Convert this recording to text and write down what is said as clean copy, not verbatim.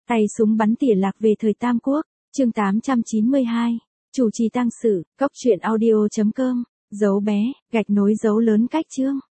Tay súng bắn tỉa lạc về thời Tam Quốc, chương 892, chủ trì tang sự, cốc truyện audio.com, dấu bé, gạch nối dấu lớn cách chương.